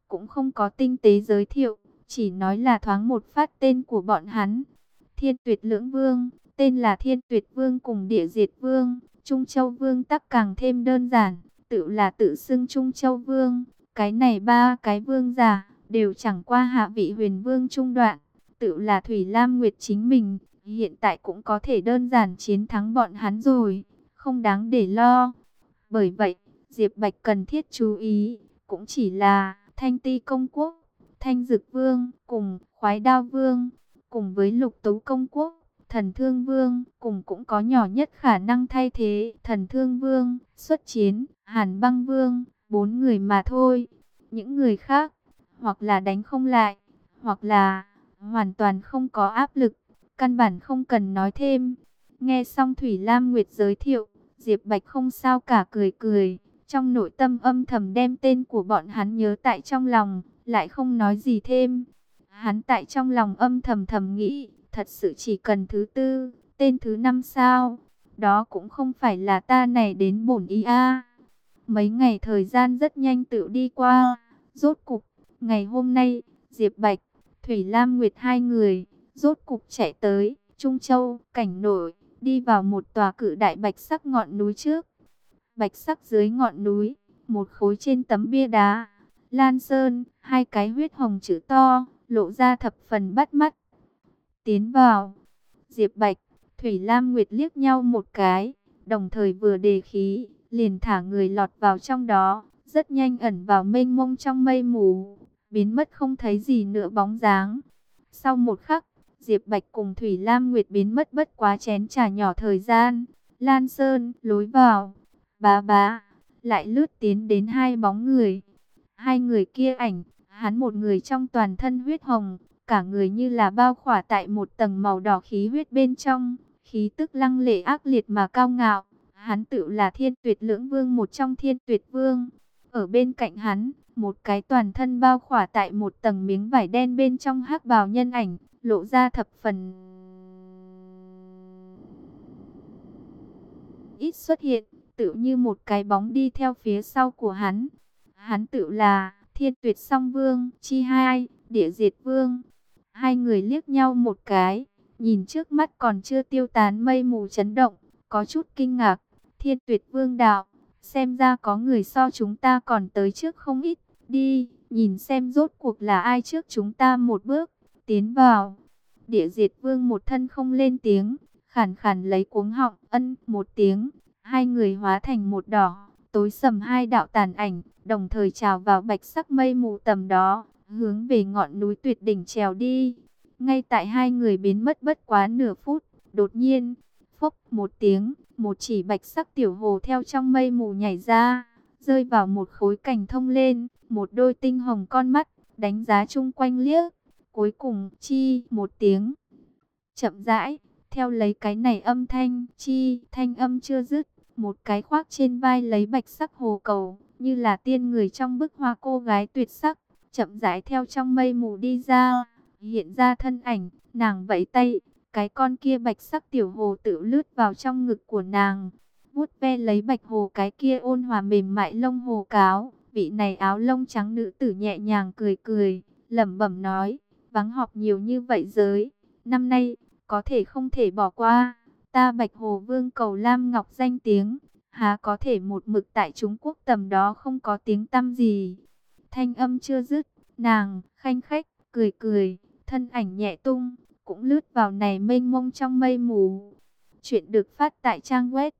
cũng không có tinh tế giới thiệu, chỉ nói là thoáng một phát tên của bọn hắn. Thiên Tuyệt Lưỡng Vương, tên là Thiên Tuyệt Vương cùng Địa Diệt Vương, Trung Châu Vương tắc càng thêm đơn giản, tự là tự xưng Trung Châu Vương. Cái này ba cái vương giả đều chẳng qua hạ vị Huyền Vương trung đoạn, tự là Thủy Lam Nguyệt chính mình, hiện tại cũng có thể đơn giản chiến thắng bọn hắn rồi, không đáng để lo. Bởi vậy, Diệp Bạch cần thiết chú ý, cũng chỉ là Thanh Ti Công Quốc, Thanh Dực Vương, cùng Khoái Đao Vương, cùng với Lục Tấu Công Quốc, Thần Thương Vương, cùng cũng có nhỏ nhất khả năng thay thế Thần Thương Vương, xuất chiến, Hàn Băng Vương, 4 người mà thôi. Những người khác, hoặc là đánh không lại, hoặc là hoàn toàn không có áp lực, căn bản không cần nói thêm. Nghe xong Thủy Lam Nguyệt giới thiệu, Diệp Bạch không sao cả cười cười, trong nội tâm âm thầm đem tên của bọn hắn nhớ tại trong lòng, lại không nói gì thêm. Hắn tại trong lòng âm thầm thầm nghĩ, thật sự chỉ cần thứ tư, tên thứ năm sao? Đó cũng không phải là ta này đến bổn ý a. Mấy ngày thời gian rất nhanh tự đi qua, rốt cục, ngày hôm nay, Diệp Bạch, Thủy Lam Nguyệt hai người, rốt cục chạy tới Trung Châu, cảnh nổi, đi vào một tòa cự đại bạch sắc ngọn núi trước. Bạch sắc dưới ngọn núi, một khối trên tấm bia đá, Lan Sơn, hai cái huyết hồng chữ to, lộ ra thập phần bắt mắt. Tiến vào, Diệp Bạch, Thủy Lam Nguyệt liếc nhau một cái, đồng thời vừa đề khí, liền thả người lọt vào trong đó, rất nhanh ẩn vào mênh mông trong mây mù, biến mất không thấy gì nữa bóng dáng. Sau một khắc, Diệp Bạch cùng Thủy Lam Nguyệt biến mất bất quá chén trà nhỏ thời gian. Lan Sơn, lối vào, bá bá, lại lướt tiến đến hai bóng người. Hai người kia ảnh, hắn một người trong toàn thân huyết hồng, cả người như là bao khỏa tại một tầng màu đỏ khí huyết bên trong, khí tức lăng lệ ác liệt mà cao ngạo. Hắn tự là Thiên Tuyệt Lưỡng Vương, một trong Thiên Tuyệt Vương. Ở bên cạnh hắn, một cái toàn thân bao khỏa tại một tầng miếng vải đen bên trong hắc bào nhân ảnh, lộ ra thập phần ít xuất hiện, tự như một cái bóng đi theo phía sau của hắn. Hắn tự là Thiên Tuyệt Song Vương chi hai, Địa Diệt Vương. Hai người liếc nhau một cái, nhìn trước mắt còn chưa tiêu tán mây mù chấn động, có chút kinh ngạc. Thiên Tuyệt Vương đạo, xem ra có người so chúng ta còn tới trước không ít. Đi, nhìn xem rốt cuộc là ai trước chúng ta một bước, tiến vào. Địa Diệt Vương một thân không lên tiếng, khàn khàn lấy cuống họng, ân một tiếng. Hai người hóa thành một đỏ, tối sầm hai đạo tàn ảnh, đồng thời trào vào bạch sắc mây mù tầm đó, hướng về ngọn núi tuyệt đỉnh trèo đi. Ngay tại hai người biến mất bất quá nửa phút, đột nhiên, phốc một tiếng, một chỉ bạch sắc tiểu hồ theo trong mây mù nhảy ra, rơi vào một khối cành thông lên, một đôi tinh hồng con mắt, đánh giá chung quanh liếc, cuối cùng chi một tiếng. Chậm rãi, theo lấy cái này âm thanh, chi, thanh âm chưa dứt, một cái khoác trên vai lấy bạch sắc hồ cầu, như là tiên người trong bức hoa cô gái tuyệt sắc, chậm rãi theo trong mây mù đi ra, hiện ra thân ảnh, nàng vẫy tay, cái con kia bạch sắc tiểu hồ tự lướt vào trong ngực của nàng, vuốt ve lấy bạch hồ cái kia ôn hòa mềm mại lông hồ cáo. Vị này áo lông trắng nữ tử nhẹ nhàng cười cười, lẩm bẩm nói, vắng họp nhiều như vậy giới, năm nay có thể không thể bỏ qua. Ta Bạch Hồ Vương cầu Lam Ngọc danh tiếng, há có thể một mực tại Trung Quốc tầm đó không có tiếng tăm gì. Thanh âm chưa dứt, nàng khanh khách cười cười, thân ảnh nhẹ tung, cũng lướt vào này mênh mông trong mây mù. Chuyện được phát tại trang web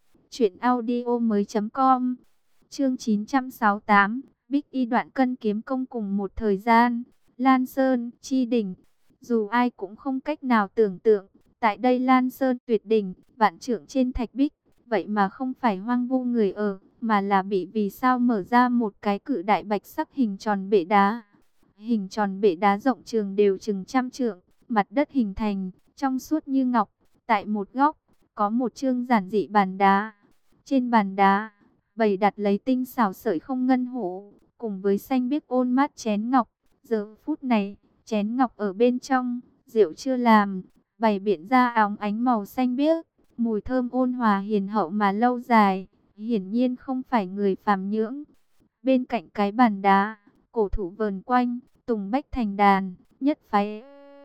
truyệnaudiomoi.com. Chương 968, Bích Y Đoạn Cân kiếm công cùng một thời gian, Lan Sơn chi đỉnh. Dù ai cũng không cách nào tưởng tượng, tại đây Lan Sơn tuyệt đỉnh, vạn trượng trên thạch bích, vậy mà không phải hoang vu người ở, mà là bị vì sao mở ra một cái cự đại bạch sắc hình tròn bệ đá. Hình tròn bệ đá rộng trường đều chừng trăm trượng, mặt đất hình thành, trong suốt như ngọc. Tại một góc, có một chương giản dị bàn đá. Trên bàn đá, bày đặt lấy tinh xảo sợi không ngân hổ, cùng với xanh biếc ôn mát chén ngọc. Giờ phút này, chén ngọc ở bên trong, rượu chưa làm, bày biện ra óng ánh màu xanh biếc, mùi thơm ôn hòa hiền hậu mà lâu dài, hiển nhiên không phải người phàm nhưỡng. Bên cạnh cái bàn đá, cổ thụ vờn quanh, tùng bách thành đàn, nhất phái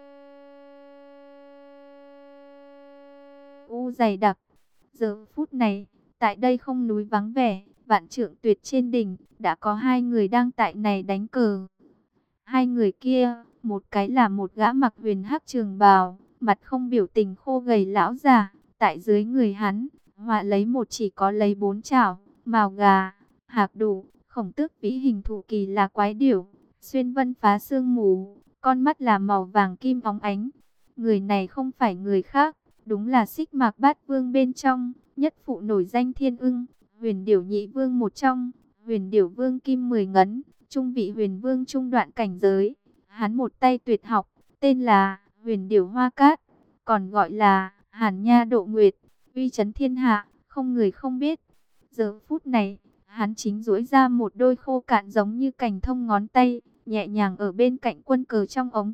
u dày đặc. Giờ phút này, tại đây không núi vắng vẻ, vạn trượng tuyệt trên đỉnh, đã có hai người đang tại này đánh cờ. Hai người kia, một cái là một gã mặc huyền hắc trường bào, mặt không biểu tình khô gầy lão già, tại dưới người hắn, họa lấy một chỉ có lấy 4 chảo, mào gà, hạc đủ, khổng tước vĩ hình thù kỳ là quái điểu, xuyên vân phá sương mù, con mắt là màu vàng kim óng ánh. Người này không phải người khác, đúng là Xích Mạc Bát Vương bên trong, nhất phụ nổi danh Thiên Ưng, Huyền Điểu Nhị Vương một trong, Huyền Điểu Vương Kim 10 ngấn, trung vị Huyền Vương trung đoạn cảnh giới. Hắn một tay tuyệt học, tên là Huyền Điểu Hoa Cát, còn gọi là Hàn Nha Độ Nguyệt, uy chấn thiên hạ, không người không biết. Giờ phút này, hắn chính duỗi ra một đôi khô cạn giống như cành thông ngón tay, nhẹ nhàng ở bên cạnh quân cờ trong ống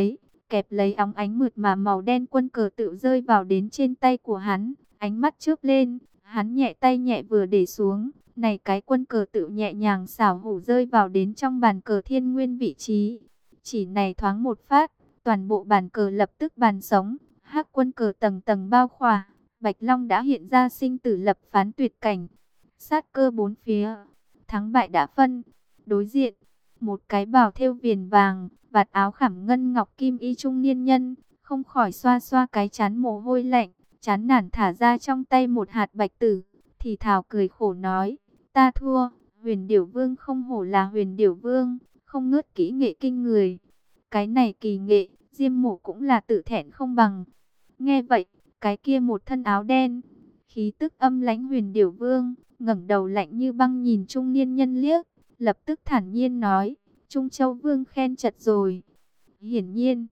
kẹp lấy óng ánh mượt mà màu đen quân cờ tự rơi vào đến trên tay của hắn, ánh mắt chớp lên, hắn nhẹ tay nhẹ vừa để xuống, này cái quân cờ tự nhẹ nhàng xảo hổ rơi vào đến trong bàn cờ thiên nguyên vị trí. Chỉ này thoáng một phát, toàn bộ bàn cờ lập tức bàn sống, hắc quân cờ tầng tầng bao khỏa, Bạch Long đã hiện ra sinh tử lập phán tuyệt cảnh. Sát cơ bốn phía, thắng bại đã phân. Đối diện, một cái bào thêu viền vàng, vạt áo khảm ngân ngọc kim y trung niên nhân, không khỏi xoa xoa cái chán mồ hôi lạnh, chán nản thả ra trong tay một hạt bạch tử, thì thào cười khổ nói, ta thua, Huyền Điểu Vương không hổ là Huyền Điểu Vương, không ngớt kỹ nghệ kinh người. Cái này kỳ nghệ, Diêm Mộ cũng là tự thẹn không bằng. Nghe vậy, cái kia một thân áo đen, khí tức âm lãnh Huyền Điểu Vương, ngẩng đầu lạnh như băng nhìn trung niên nhân liếc, lập tức thản nhiên nói, Trung Châu Vương khen chật rồi. Hiển nhiên,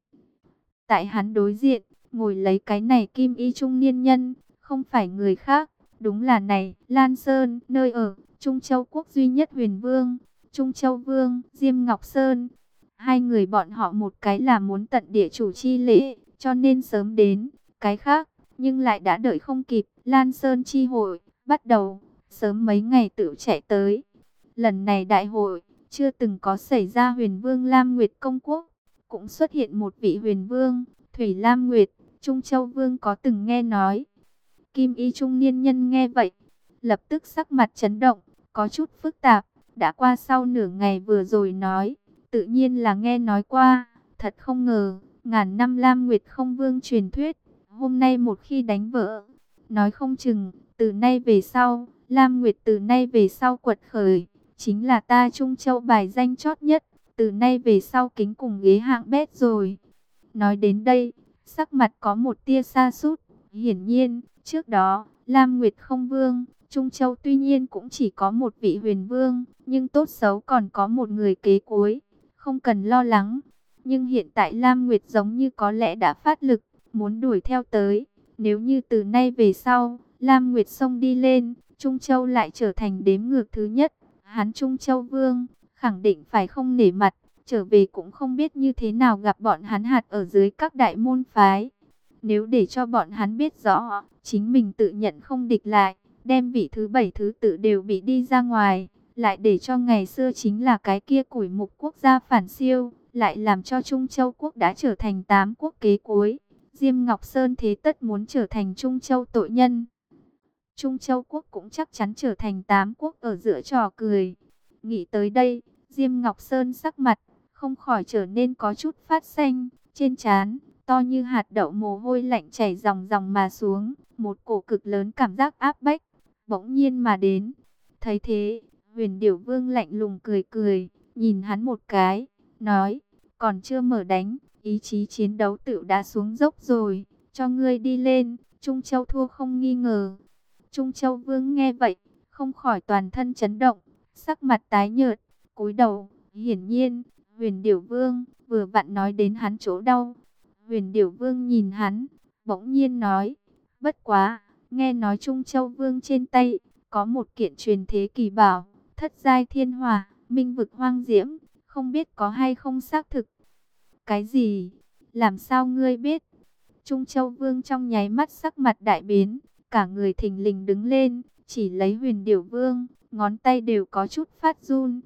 tại hắn đối diện, ngồi lấy cái này kim y trung niên nhân, không phải người khác, đúng là này, Lan Sơn, nơi ở, Trung Châu quốc duy nhất Huyền Vương, Trung Châu Vương, Diêm Ngọc Sơn. Hai người bọn họ một cái là muốn tận địa chủ chi lễ, cho nên sớm đến, cái khác, nhưng lại đã đợi không kịp, Lan Sơn chi hội, bắt đầu, sớm mấy ngày tự chạy tới. Lần này đại hội, chưa từng có xảy ra Huyền Vương Lam Nguyệt công quốc, cũng xuất hiện một vị Huyền Vương, Thủy Lam Nguyệt, Trung Châu Vương có từng nghe nói. Kim y trung niên nhân nghe vậy, lập tức sắc mặt chấn động, có chút phức tạp, đã qua sau nửa ngày vừa rồi nói, tự nhiên là nghe nói qua, thật không ngờ, ngàn năm Lam Nguyệt không vương truyền thuyết, hôm nay một khi đánh vỡ, nói không chừng, từ nay về sau, Lam Nguyệt từ nay về sau quật khởi, chính là ta Trung Châu bài danh chót nhất, từ nay về sau kính cùng ghế hạng bét rồi. Nói đến đây, sắc mặt có một tia sa sút, hiển nhiên, trước đó, Lam Nguyệt không vương, Trung Châu tuy nhiên cũng chỉ có một vị Huyền Vương, nhưng tốt xấu còn có một người kế cuối, không cần lo lắng. Nhưng hiện tại Lam Nguyệt giống như có lẽ đã phát lực, muốn đuổi theo tới. Nếu như từ nay về sau, Lam Nguyệt xông đi lên, Trung Châu lại trở thành đếm ngược thứ nhất. Hắn Trung Châu Vương, khẳng định phải không nể mặt, trở về cũng không biết như thế nào gặp bọn hắn hạt ở dưới các đại môn phái. Nếu để cho bọn hắn biết rõ, chính mình tự nhận không địch lại, đem vị thứ 7 thứ tự đều bị đi ra ngoài, lại để cho ngày xưa chính là cái kia củi mục quốc gia phản siêu, lại làm cho Trung Châu quốc đã trở thành 8 quốc kế cuối. Diêm Ngọc Sơn thế tất muốn trở thành Trung Châu tội nhân. Trung Châu quốc cũng chắc chắn trở thành 8 quốc ở giữa trò cười. Nghĩ tới đây, Diêm Ngọc Sơn sắc mặt không khỏi trở nên có chút phát xanh, trên trán to như hạt đậu mồ hôi lạnh chảy ròng ròng mà xuống, một cổ cực lớn cảm giác áp bách bỗng nhiên mà đến. Thấy thế, Huyền Điểu Vương lạnh lùng cười cười, nhìn hắn một cái, nói, còn chưa mở đánh, ý chí chiến đấu tự đã xuống dốc rồi, cho ngươi đi lên, Trung Châu thua không nghi ngờ. Trung Châu Vương nghe vậy, không khỏi toàn thân chấn động, sắc mặt tái nhợt, cúi đầu, hiển nhiên, Huyền Điểu Vương vừa vặn nói đến hắn chỗ đau. Huyền Điểu Vương nhìn hắn, bỗng nhiên nói, bất quá, nghe nói Trung Châu Vương trên tay có một kiện truyền thế kỳ bảo, thất giai thiên hỏa, minh vực hoang diễm, không biết có hay không xác thực. Cái gì? Làm sao ngươi biết? Trung Châu Vương trong nháy mắt sắc mặt đại biến, cả người thình lình đứng lên, chỉ lấy Huyền Điểu Vương, ngón tay đều có chút phát run.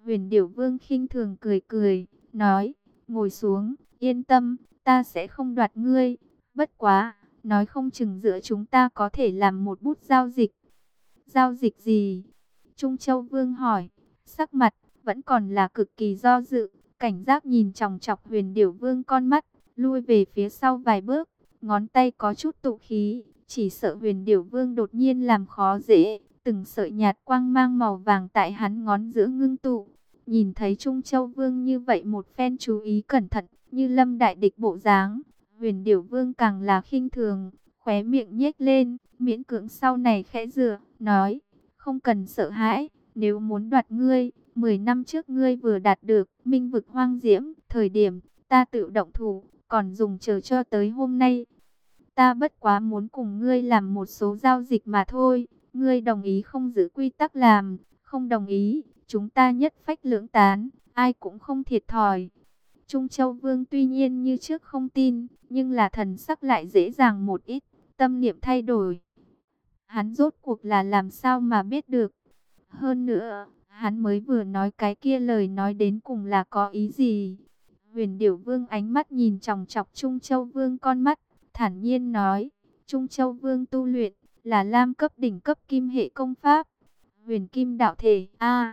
Huyền Điểu Vương khinh thường cười cười, nói, ngồi xuống, yên tâm, ta sẽ không đoạt ngươi. Bất quá, nói không chừng giữa chúng ta có thể làm một bút giao dịch. Giao dịch gì? Trung Châu Vương hỏi, sắc mặt vẫn còn là cực kỳ do dự, cảnh giác nhìn chòng chọc Huyền Điểu Vương con mắt, lui về phía sau vài bước, ngón tay có chút tụ khí, chỉ sợ Huyền Điểu Vương đột nhiên làm khó dễ. Từng sợi nhạt quang mang màu vàng tại hắn ngón giữa ngưng tụ. Nhìn thấy Trung Châu Vương như vậy một phen chú ý cẩn thận, như lâm đại địch bộ dáng, Huyền Điểu Vương càng là khinh thường, khóe miệng nhếch lên, miễn cưỡng sau này khẽ rửa, nói, không cần sợ hãi, nếu muốn đoạt ngươi, 10 năm trước ngươi vừa đạt được Minh Vực Hoang Diễm, thời điểm ta tự động thủ, còn dùng chờ cho tới hôm nay. Ta bất quá muốn cùng ngươi làm một số giao dịch mà thôi, ngươi đồng ý không giữ quy tắc làm, không đồng ý, chúng ta nhất phách lưỡng tán, ai cũng không thiệt thòi. Trung Châu Vương tuy nhiên như trước không tin, nhưng là thần sắc lại dễ dàng một ít, tâm niệm thay đổi. Hắn rốt cuộc là làm sao mà biết được. Hơn nữa, hắn mới vừa nói cái kia lời nói đến cùng là có ý gì. Huyền Điểu Vương ánh mắt nhìn chòng chọc Trung Châu Vương con mắt, thản nhiên nói, Trung Châu Vương tu luyện là lam cấp đỉnh cấp kim hệ công pháp. Huyền Kim Đạo Thể,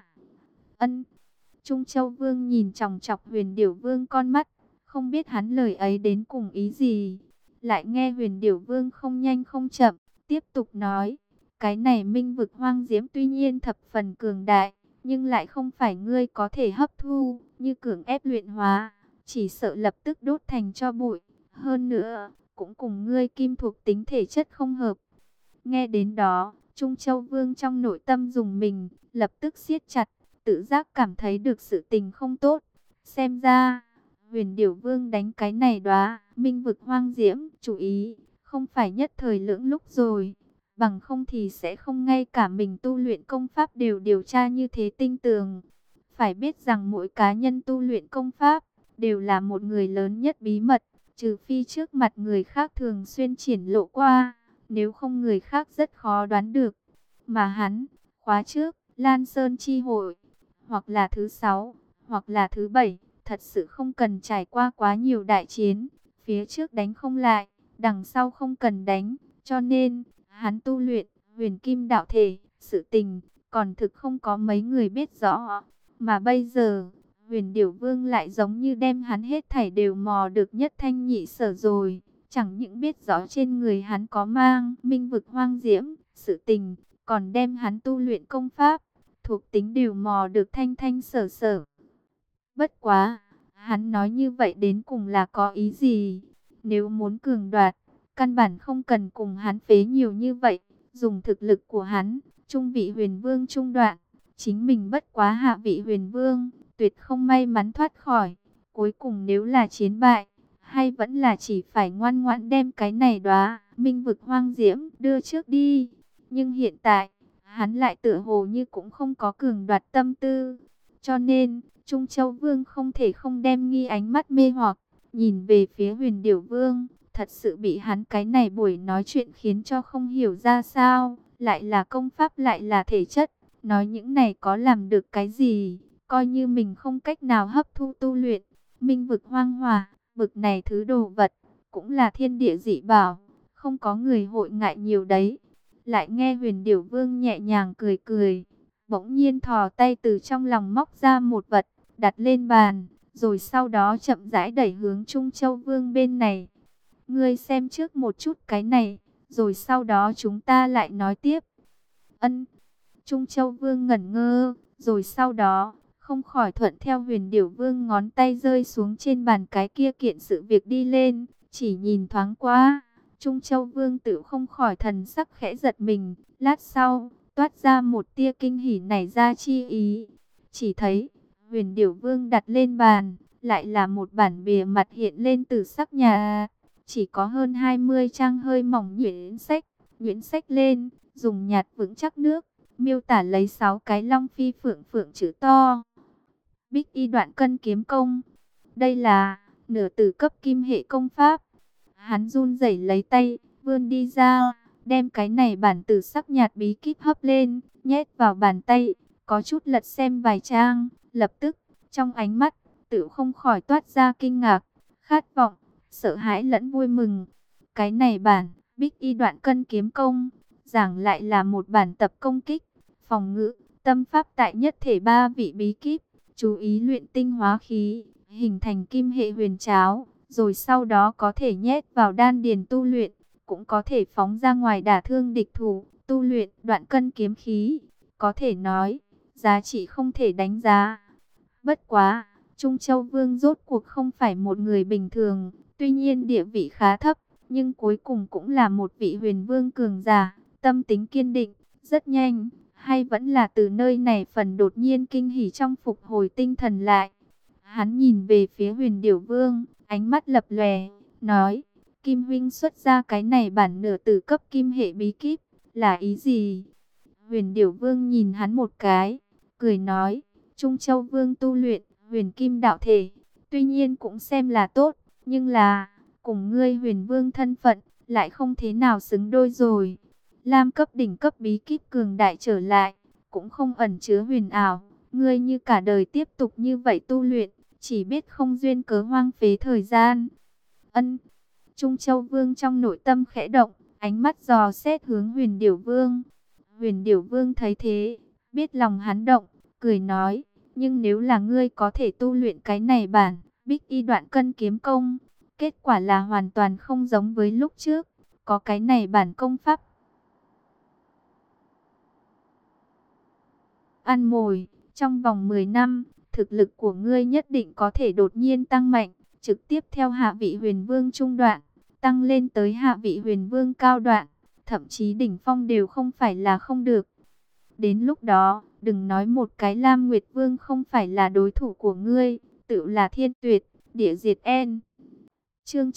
ân. Trung Châu Vương nhìn chòng chọc Huyền Điểu Vương con mắt, không biết hắn lời ấy đến cùng ý gì. Lại nghe Huyền Điểu Vương không nhanh không chậm, tiếp tục nói, cái này Minh Vực Hoang Diễm tuy nhiên thập phần cường đại, nhưng lại không phải ngươi có thể hấp thu, như cưỡng ép luyện hóa, chỉ sợ lập tức đốt thành tro bụi. Hơn nữa, cũng cùng ngươi kim thuộc tính thể chất không hợp. Nghe đến đó, Trung Châu Vương trong nội tâm dùng mình, lập tức siết chặt, tự giác cảm thấy được sự tình không tốt. Xem ra, Huyền Điểu Vương đánh cái này đóa Minh Vực Hoang Diễm, chú ý, không phải nhất thời lưỡng lúc rồi. Bằng không thì sẽ không ngay cả mình tu luyện công pháp đều điều tra như thế tinh tường. Phải biết rằng mỗi cá nhân tu luyện công pháp, đều là một người lớn nhất bí mật, trừ phi trước mặt người khác thường xuyên triển lộ qua. Nếu không người khác rất khó đoán được. Mà hắn, khóa trước, Lan Sơn Chi Hội, hoặc là thứ 6, hoặc là thứ 7, thật sự không cần trải qua quá nhiều đại chiến. Phía trước đánh không lại, đằng sau không cần đánh. Cho nên, hắn tu luyện, Huyền Kim Đạo Thể, sự tình, còn thực không có mấy người biết rõ. Mà bây giờ, Huyền Điểu Vương lại giống như đem hắn hết thảy đều mò được nhất thanh nhị sở rồi. Chẳng những biết rõ trên người hắn có mang Minh Vực Hoang Diễm, sự tình, còn đem hắn tu luyện công pháp, thuộc tính đều mò được thanh thanh sở sở. Bất quá, hắn nói như vậy đến cùng là có ý gì? Nếu muốn cường đoạt, căn bản không cần cùng hắn phế nhiều như vậy. Dùng thực lực của hắn, trung vị huyền vương trung đoạn, chính mình bất quá hạ vị huyền vương, tuyệt không may mắn thoát khỏi. Cuối cùng nếu là chiến bại, hay vẫn là chỉ phải ngoan ngoãn đem cái này đóa Minh Vực Hoang Diễm đưa trước đi. Nhưng hiện tại, hắn lại tựa hồ như cũng không có cường đoạt tâm tư. Cho nên, Trung Châu Vương không thể không đem nghi ánh mắt mê hoặc, nhìn về phía Huyền Điểu Vương. Thật sự bị hắn cái này buổi nói chuyện khiến cho không hiểu ra sao. Lại là công pháp lại là thể chất. Nói những này có làm được cái gì. Coi như mình không cách nào hấp thu tu luyện. Minh Vực Hoang Hỏa, bực này thứ đồ vật, cũng là thiên địa dị bảo. Không có người hội ngại nhiều đấy. Lại nghe Huyền Điểu Vương nhẹ nhàng cười cười. Bỗng nhiên thò tay từ trong lòng móc ra một vật, đặt lên bàn. Rồi sau đó chậm rãi đẩy hướng Trung Châu Vương bên này. Ngươi xem trước một chút cái này, rồi sau đó chúng ta lại nói tiếp. Ân. Trung Châu Vương ngẩn ngơ, rồi sau đó, không khỏi thuận theo Huyền Điểu Vương ngón tay rơi xuống trên bàn cái kia kiện sự việc đi lên, chỉ nhìn thoáng qua. Trung Châu Vương tự không khỏi thần sắc khẽ giật mình, lát sau, toát ra một tia kinh hỉ nảy ra chi ý. Chỉ thấy, Huyền Điểu Vương đặt lên bàn, lại là một bản bìa mặt hiện lên từ sắc nhà. Chỉ có hơn 20 trang hơi mỏng nhuyễn sách lên, dùng nhạt vững chắc nước, miêu tả lấy 6 cái long phi phượng phượng chữ to. Bích y đoạn cân kiếm công. Đây là nửa tử cấp kim hệ công pháp. Hắn run rẩy lấy tay, vươn đi ra, đem cái này bản tử sắc nhạt bí kíp hấp lên, nhét vào bàn tay, có chút lật xem vài trang, Lập tức, trong ánh mắt, Tự không khỏi toát ra kinh ngạc, khát vọng, sợ hãi lẫn vui mừng. Cái này bản Bích Y Đoạn Cân Kiếm Công, giảng lại là một bản tập công kích, phòng ngự, tâm pháp tại nhất thể ba vị bí kíp, chú ý luyện tinh hóa khí, hình thành kim hệ huyền cháo, rồi sau đó có thể nhét vào đan điền tu luyện, cũng có thể phóng ra ngoài đả thương địch thủ, tu luyện đoạn cân kiếm khí, có thể nói, giá trị không thể đánh giá. Bất quá, Trung Châu Vương rốt cuộc không phải một người bình thường, tuy nhiên địa vị khá thấp, nhưng cuối cùng cũng là một vị huyền vương cường giả, tâm tính kiên định, rất nhanh, hay vẫn là từ nơi này phần đột nhiên kinh hỉ trong phục hồi tinh thần lại. Hắn nhìn về phía Huyền Điểu Vương, ánh mắt lập lòe, nói, Kim huynh xuất ra cái này bản nửa tử cấp kim hệ bí kíp, là ý gì? Huyền Điểu Vương nhìn hắn một cái, cười nói, Trung Châu Vương tu luyện huyền kim đạo thể, tuy nhiên cũng xem là tốt, nhưng là, cùng ngươi huyền vương thân phận, lại không thế nào xứng đôi rồi. Lam cấp đỉnh cấp bí kíp cường đại trở lại, cũng không ẩn chứa huyền ảo, ngươi như cả đời tiếp tục như vậy tu luyện, chỉ biết không duyên cớ hoang phế thời gian. Ân. Trung Châu Vương trong nội tâm khẽ động, ánh mắt dò xét hướng Huyền Điểu Vương. Huyền Điểu Vương thấy thế, biết lòng hắn động, cười nói, nhưng nếu là ngươi có thể tu luyện cái này bản Bích Y Đoạn Cân Kiếm Công, kết quả là hoàn toàn không giống với lúc trước, có cái này bản công pháp ăn mồi, trong vòng 10 năm, thực lực của ngươi nhất định có thể đột nhiên tăng mạnh, trực tiếp theo hạ vị huyền vương trung đoạn, tăng lên tới hạ vị huyền vương cao đoạn, thậm chí đỉnh phong đều không phải là không được. Đến lúc đó, đừng nói một cái Lam Nguyệt Vương không phải là đối thủ của ngươi, tự là thiên tuyệt, địa diệt en. Chương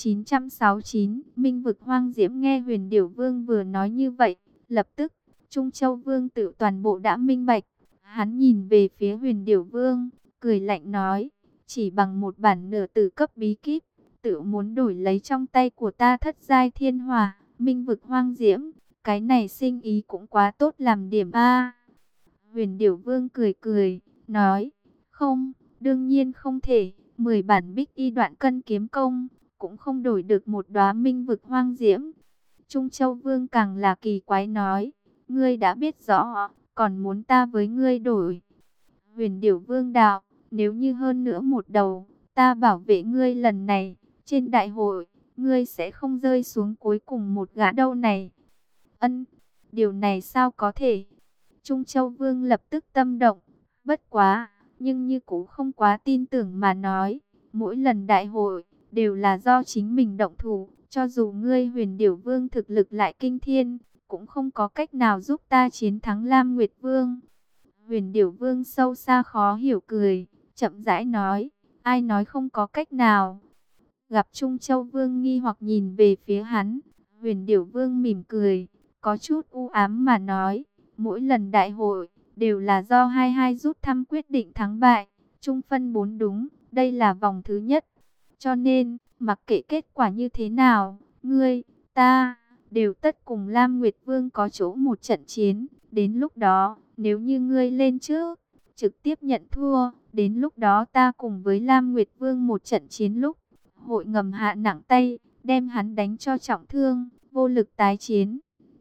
969, Minh vực hoang diễm. Nghe Huyền Điểu Vương vừa nói như vậy, lập tức, Trung Châu Vương tự toàn bộ đã minh bạch. Hắn nhìn về phía Huyền Điểu Vương, cười lạnh nói, chỉ bằng một bản nửa tử cấp bí kíp, tự muốn đổi lấy trong tay của ta thất giai thiên hỏa, Minh vực hoang diễm, cái này sinh ý cũng quá tốt làm điểm a. Huyền Điểu Vương cười cười, nói, không, đương nhiên không thể, 10 bản Bích Y Đoạn Cân Kiếm Công, cũng không đổi được một đóa minh vực hoang diễm. Trung Châu Vương càng là kỳ quái nói, ngươi đã biết rõ, còn muốn ta với ngươi đổi. Huyền Điểu Vương đạo, nếu như hơn nữa một đầu, ta bảo vệ ngươi lần này, trên đại hội, ngươi sẽ không rơi xuống cuối cùng một gã đâu này. Ân, điều này sao có thể? Trung Châu Vương lập tức tâm động, bất quá, nhưng như cũng không quá tin tưởng mà nói, mỗi lần đại hội, đều là do chính mình động thủ, cho dù ngươi Huyền Điểu Vương thực lực lại kinh thiên, cũng không có cách nào giúp ta chiến thắng Lam Nguyệt Vương. Huyền Điểu Vương sâu xa khó hiểu cười, chậm rãi nói, ai nói không có cách nào. Gặp Trung Châu Vương nghi hoặc nhìn về phía hắn, Huyền Điểu Vương mỉm cười, có chút u ám mà nói, mỗi lần đại hội, đều là do hai rút thăm quyết định thắng bại, chung phân 4 đúng, đây là vòng thứ nhất. Cho nên, mặc kệ kết quả như thế nào, ngươi, ta, đều tất cùng Lam Nguyệt Vương có chỗ một trận chiến. Đến lúc đó, nếu như ngươi lên trước, trực tiếp nhận thua, đến lúc đó ta cùng với Lam Nguyệt Vương một trận chiến lúc, hội ngầm hạ nặng tay, đem hắn đánh cho trọng thương, vô lực tái chiến.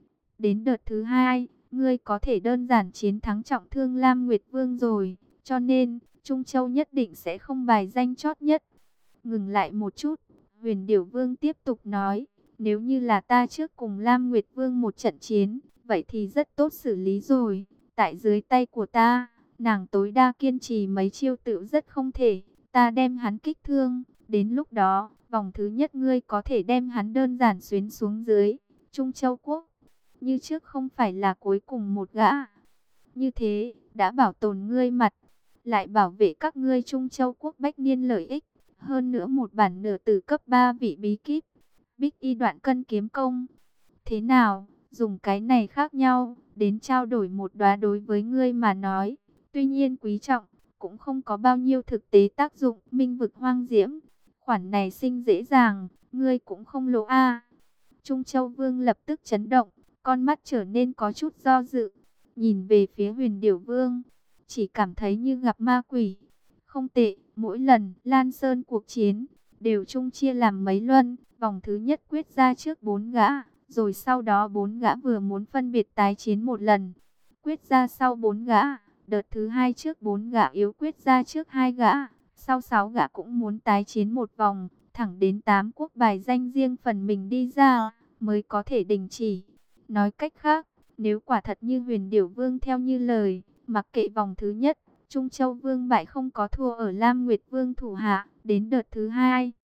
Đến đợt thứ hai, ngươi có thể đơn giản chiến thắng trọng thương Lam Nguyệt Vương rồi, cho nên, Trung Châu nhất định sẽ không bài danh chót nhất. Ngừng lại một chút, Huyền Điểu Vương tiếp tục nói, nếu như là ta trước cùng Lam Nguyệt Vương một trận chiến, vậy thì rất tốt xử lý rồi. Tại dưới tay của ta, nàng tối đa kiên trì mấy chiêu tự rất không thể, ta đem hắn kích thương. Đến lúc đó, vòng thứ nhất ngươi có thể đem hắn đơn giản xuyến xuống dưới. Trung Châu Quốc, như trước không phải là cuối cùng một gã. Như thế, đã bảo tồn ngươi mặt, lại bảo vệ các ngươi Trung Châu Quốc bách niên lợi ích. Hơn nữa một bản nửa tử cấp 3 vị bí kíp, Bích Y Đoạn Cân Kiếm Công. Thế nào, dùng cái này khác nhau, đến trao đổi một đóa đối với ngươi mà nói. Tuy nhiên quý trọng, cũng không có bao nhiêu thực tế tác dụng. Minh vực hoang diễm, khoản này sinh dễ dàng, ngươi cũng không lỗ a. Trung Châu Vương lập tức chấn động, con mắt trở nên có chút do dự, nhìn về phía Huyền Điểu Vương, chỉ cảm thấy như gặp ma quỷ. không tệ. Mỗi lần Lan Sơn cuộc chiến đều chung chia làm mấy luân. Vòng thứ nhất quyết ra trước 4 gã, rồi sau đó 4 gã vừa muốn phân biệt tái chiến một lần. Quyết ra sau 4 gã, đợt thứ hai trước 4 gã yếu quyết ra trước 2 gã, sau 6 gã cũng muốn tái chiến một vòng, thẳng đến 8 quốc bài danh riêng phần mình đi ra mới có thể đình chỉ. Nói cách khác, nếu quả thật như Huyền Điểu Vương theo như lời, mặc kệ vòng thứ nhất, Trung Châu Vương bại không có thua ở Lam Nguyệt Vương thủ hạ, đến đợt thứ hai,